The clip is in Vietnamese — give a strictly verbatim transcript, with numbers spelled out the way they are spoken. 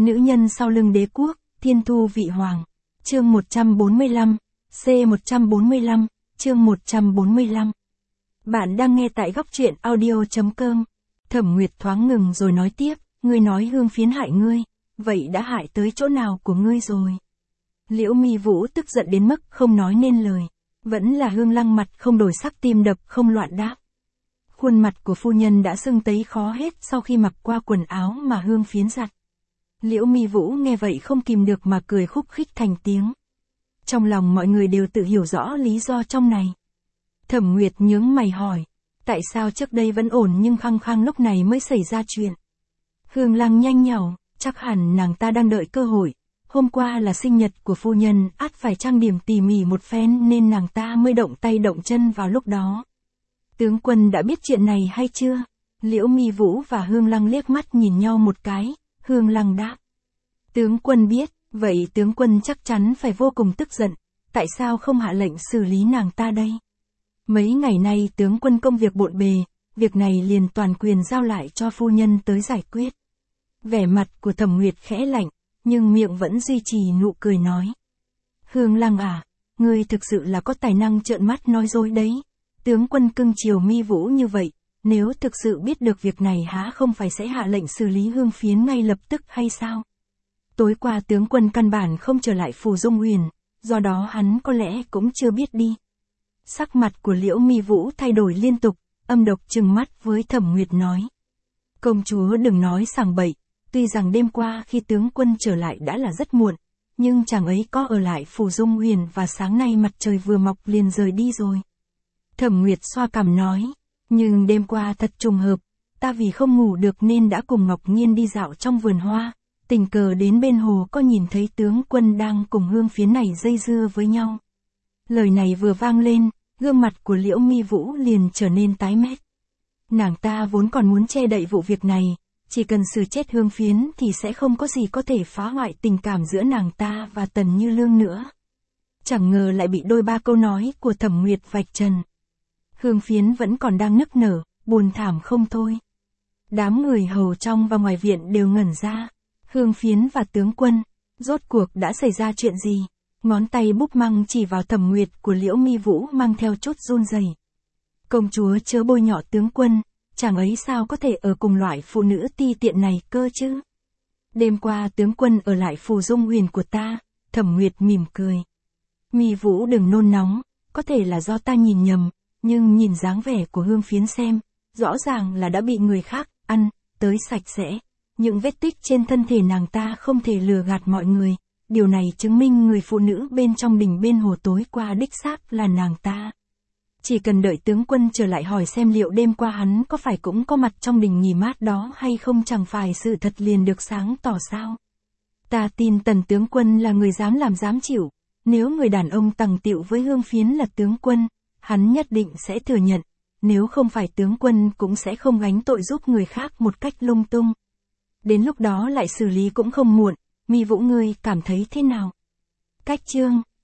Nữ nhân sau lưng đế quốc, thiên thu vị hoàng. Chương một trăm bốn mươi lăm, C một trăm bốn mươi lăm, chương một trăm bốn mươi lăm. Bạn đang nghe tại góc truyện audio chấm com. Thẩm Nguyệt thoáng ngừng rồi nói tiếp, ngươi nói Hương Phiến hại ngươi, vậy đã hại tới chỗ nào của ngươi rồi? Liễu Mi Vũ tức giận đến mức không nói nên lời, vẫn là Hương Lăng mặt không đổi sắc tim đập không loạn đáp. Khuôn mặt của phu nhân đã sưng tấy khó hết sau khi mặc qua quần áo mà Hương Phiến giặt. Liễu Mi Vũ nghe vậy không kìm được mà cười khúc khích thành tiếng. Trong lòng mọi người đều tự hiểu rõ lý do trong này. Thẩm Nguyệt nhướng mày hỏi, tại sao trước đây vẫn ổn nhưng khăng khăng lúc này mới xảy ra chuyện? Hương Lăng nhanh nhảu, chắc hẳn nàng ta đang đợi cơ hội. Hôm qua là sinh nhật của phu nhân, ắt phải trang điểm tỉ mỉ một phen nên nàng ta mới động tay động chân vào lúc đó. Tướng quân đã biết chuyện này hay chưa? Liễu Mi Vũ và Hương Lăng liếc mắt nhìn nhau một cái, Hương Lăng đáp. Tướng quân biết, vậy tướng quân chắc chắn phải vô cùng tức giận, tại sao không hạ lệnh xử lý nàng ta đây? Mấy ngày nay tướng quân công việc bộn bề, việc này liền toàn quyền giao lại cho phu nhân tới giải quyết. Vẻ mặt của Thẩm Nguyệt khẽ lạnh, nhưng miệng vẫn duy trì nụ cười nói. Hương Lăng à, ngươi thực sự là có tài năng trợn mắt nói dối đấy. Tướng quân cưng chiều Mi Vũ như vậy, nếu thực sự biết được việc này há không phải sẽ hạ lệnh xử lý Hương Phiến ngay lập tức hay sao? Tối qua tướng quân căn bản không trở lại Phù Dung Huyền, do đó hắn có lẽ cũng chưa biết đi. Sắc mặt của Liễu Mi Vũ thay đổi liên tục, âm độc trừng mắt với Thẩm Nguyệt nói. Công chúa đừng nói sảng bậy, tuy rằng đêm qua khi tướng quân trở lại đã là rất muộn, nhưng chàng ấy có ở lại Phù Dung Huyền và sáng nay mặt trời vừa mọc liền rời đi rồi. Thẩm Nguyệt xoa cằm nói, nhưng đêm qua thật trùng hợp, ta vì không ngủ được nên đã cùng Ngọc Nhiên đi dạo trong vườn hoa, tình cờ đến bên hồ có nhìn thấy tướng quân đang cùng Hương Phiến này dây dưa với nhau. Lời này vừa vang lên, gương mặt của Liễu Mi Vũ liền trở nên tái mét. Nàng ta vốn còn muốn che đậy vụ việc này, chỉ cần xử chết Hương Phiến thì sẽ không có gì có thể phá hoại tình cảm giữa nàng ta và Tần Như Lương nữa. Chẳng ngờ lại bị đôi ba câu nói của Thẩm Nguyệt vạch trần. Hương Phiến vẫn còn đang nức nở, buồn thảm không thôi. Đám người hầu trong và ngoài viện đều ngẩn ra. Hương Phiến và tướng quân, rốt cuộc đã xảy ra chuyện gì? Ngón tay búp măng chỉ vào Thẩm Nguyệt của Liễu Mi Vũ mang theo chút run rẩy. Công chúa chớ bôi nhọ tướng quân, chàng ấy sao có thể ở cùng loại phụ nữ ti tiện này cơ chứ? Đêm qua tướng quân ở lại Phù Dung Huyền của ta, Thẩm Nguyệt mỉm cười. Mi Vũ đừng nôn nóng, có thể là do ta nhìn nhầm, nhưng nhìn dáng vẻ của Hương Phiến xem, rõ ràng là đã bị người khác ăn tới sạch sẽ. Những vết tích trên thân thể nàng ta không thể lừa gạt mọi người, điều này chứng minh người phụ nữ bên trong đình bên hồ tối qua đích xác là nàng ta. Chỉ cần đợi tướng quân trở lại hỏi xem liệu đêm qua hắn có phải cũng có mặt trong đình nghỉ mát đó hay không, chẳng phải sự thật liền được sáng tỏ sao. Ta tin Tần tướng quân là người dám làm dám chịu, nếu người đàn ông tằng tịu với Hương Phiến là tướng quân, hắn nhất định sẽ thừa nhận, nếu không phải tướng quân cũng sẽ không gánh tội giúp người khác một cách lung tung. Đến lúc đó lại xử lý cũng không muộn. Mi Vũ ngươi cảm thấy thế nào? Cách chương